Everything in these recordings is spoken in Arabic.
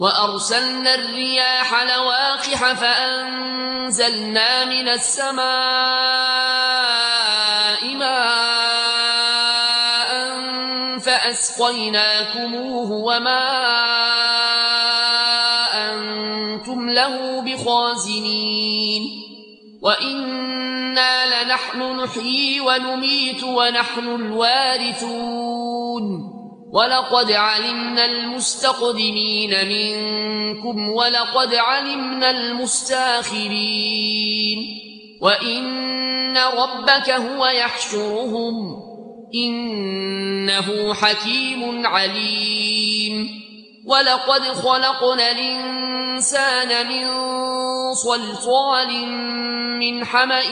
وأرسلنا الرياح لواقح فأنزلنا من السماء ماء فأسقيناكموه وما أنتم له بخازنين وإنا لنحن نحيي ونميت ونحن الوارثون ولقد علمنا المستقدمين منكم ولقد علمنا المستاخرين وإن ربك هو يحشرهم إنه حكيم عليم ولقد خلقنا الإنسان من صلصال من حمأ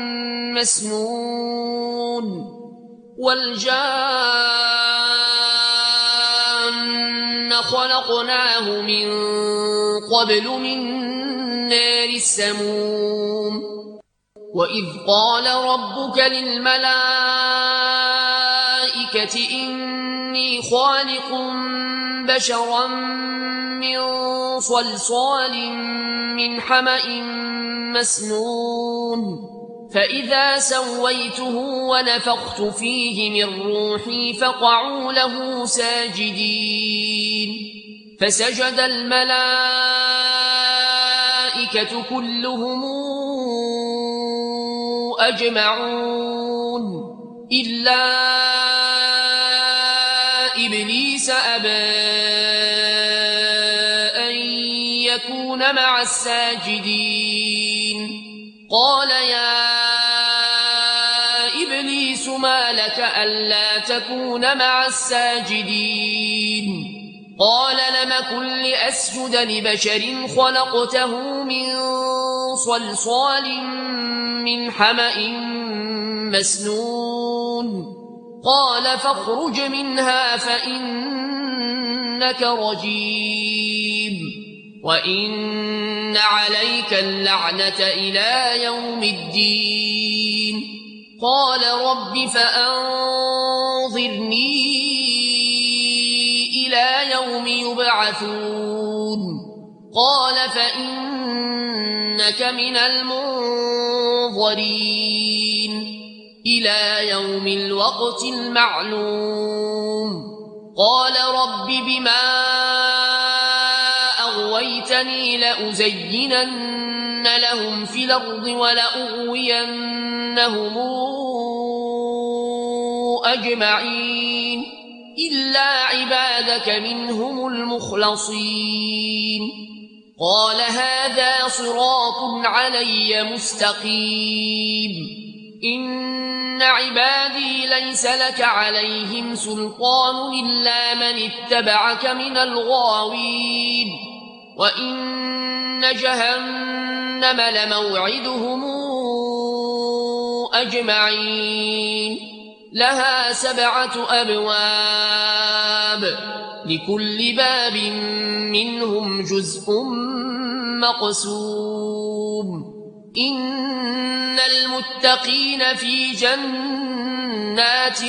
مسنون والجان خلقناه من قبل من نار السموم وإذ قال ربك للملائكة إني خالق بشرا من صلصال من حمأ مسنون فإذا سويته ونفخت فيه من روحي فقعوا له ساجدين فسجد الملائكة كلهم أجمعون إلا إبليس أبى أن يكون مع الساجدين قال يا إبليس ما لك ألا تكون مع الساجدين قال لم كن لأسجد لبشر خلقته من صلصال من حمأ مسنون قال فاخرج منها فإنك رجيم وإن عليك اللعنة إلى يوم الدين قال رب فأنظرني إلى يوم يبعثون قال فإنك من المنظرين إلى يوم الوقت المعلوم قال رب بما أغويتني لأزينن لهم في الأرض ولأغوينهم أجمعين إلا عبادك منهم المخلصين قال هذا صراط علي مستقيم إن عبادي ليس لك عليهم سلطان إلا من اتبعك من الغاوين وإن جهنم لموعدهم أجمعين لها 7 أبواب لكل باب منهم جزء مقسوم إن المتقين في جنات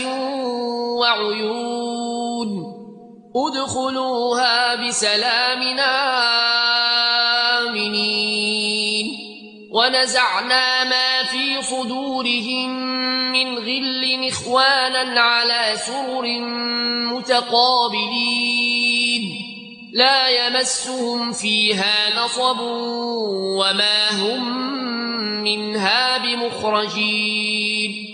وعيون ادخلوها بسلام آمنين ونزعنا ما في صدورهم من غل إخوانا على سرر متقابلين لا يمسهم فيها نصب وما هم منها بمخرجين